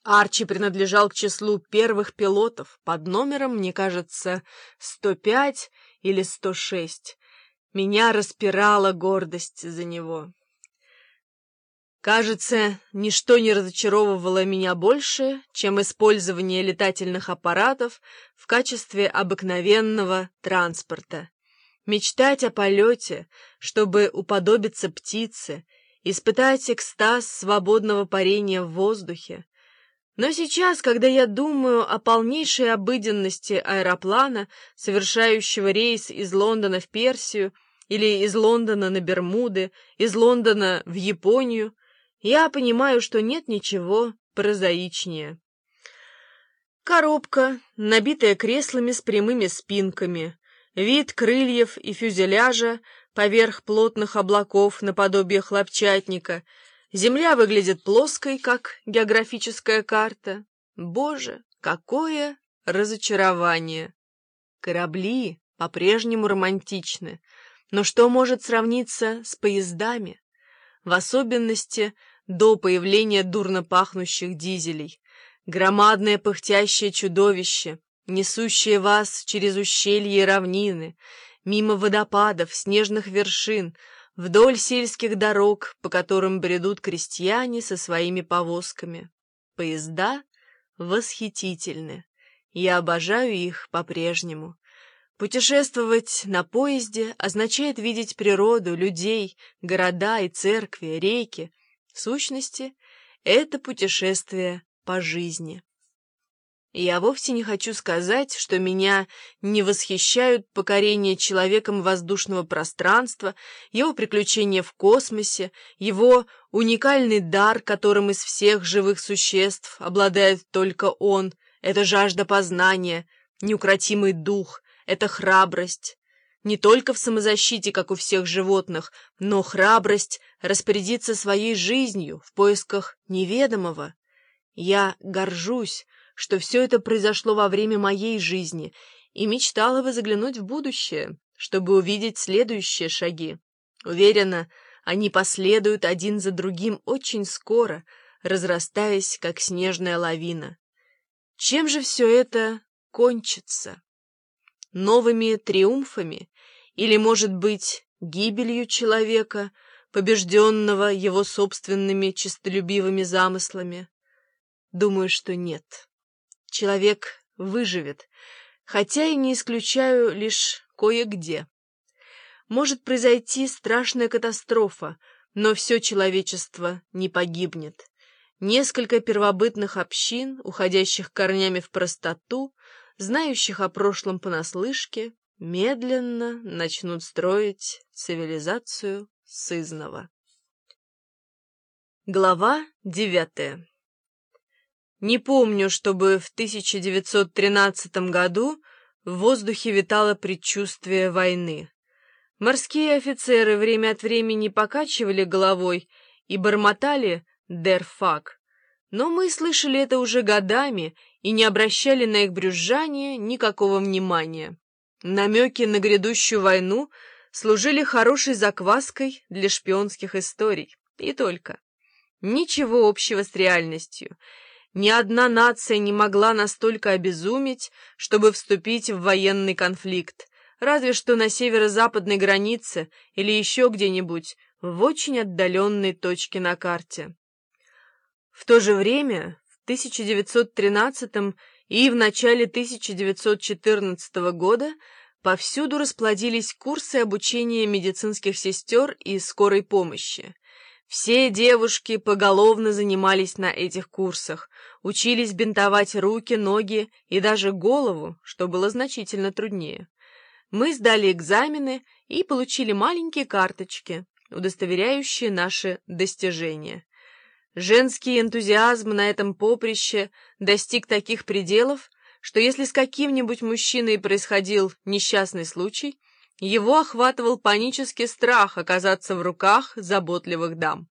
Арчи принадлежал к числу первых пилотов под номером, мне кажется, 105 или 106. Меня распирала гордость за него. Кажется, ничто не разочаровывало меня больше, чем использование летательных аппаратов в качестве обыкновенного транспорта. Мечтать о полете, чтобы уподобиться птице, испытать экстаз свободного парения в воздухе. Но сейчас, когда я думаю о полнейшей обыденности аэроплана, совершающего рейс из Лондона в Персию или из Лондона на Бермуды, из Лондона в Японию, я понимаю, что нет ничего прозаичнее. Коробка, набитая креслами с прямыми спинками, вид крыльев и фюзеляжа поверх плотных облаков наподобие хлопчатника. Земля выглядит плоской, как географическая карта. Боже, какое разочарование! Корабли по-прежнему романтичны, но что может сравниться с поездами? В особенности до появления дурно пахнущих дизелей. Громадное пыхтящее чудовище, несущее вас через ущелья и равнины, мимо водопадов, снежных вершин, вдоль сельских дорог, по которым бредут крестьяне со своими повозками. Поезда восхитительны. Я обожаю их по-прежнему. Путешествовать на поезде означает видеть природу, людей, города и церкви, реки. В сущности, это путешествие по жизни. Я вовсе не хочу сказать, что меня не восхищают покорение человеком воздушного пространства, его приключения в космосе, его уникальный дар, которым из всех живых существ обладает только он, это жажда познания, неукротимый дух, это храбрость. Не только в самозащите, как у всех животных, но храбрость распорядиться своей жизнью в поисках неведомого. Я горжусь, что все это произошло во время моей жизни, и мечтала бы заглянуть в будущее, чтобы увидеть следующие шаги. Уверена, они последуют один за другим очень скоро, разрастаясь, как снежная лавина. Чем же все это кончится? Новыми триумфами? Или, может быть, гибелью человека, побежденного его собственными честолюбивыми замыслами? Думаю, что нет. Человек выживет, хотя и не исключаю лишь кое-где. Может произойти страшная катастрофа, но все человечество не погибнет. Несколько первобытных общин, уходящих корнями в простоту, знающих о прошлом понаслышке, медленно начнут строить цивилизацию сызнова. Глава 9. Не помню, чтобы в 1913 году в воздухе витало предчувствие войны. Морские офицеры время от времени покачивали головой и бормотали «der Fuck», но мы слышали это уже годами и не обращали на их брюзжание никакого внимания. Намеки на грядущую войну служили хорошей закваской для шпионских историй, и только. Ничего общего с реальностью. Ни одна нация не могла настолько обезуметь, чтобы вступить в военный конфликт, разве что на северо-западной границе или еще где-нибудь в очень отдаленной точке на карте. В то же время, в 1913 и в начале 1914 года повсюду расплодились курсы обучения медицинских сестер и скорой помощи. Все девушки поголовно занимались на этих курсах, учились бинтовать руки, ноги и даже голову, что было значительно труднее. Мы сдали экзамены и получили маленькие карточки, удостоверяющие наши достижения. Женский энтузиазм на этом поприще достиг таких пределов, что если с каким-нибудь мужчиной происходил несчастный случай, его охватывал панический страх оказаться в руках заботливых дам.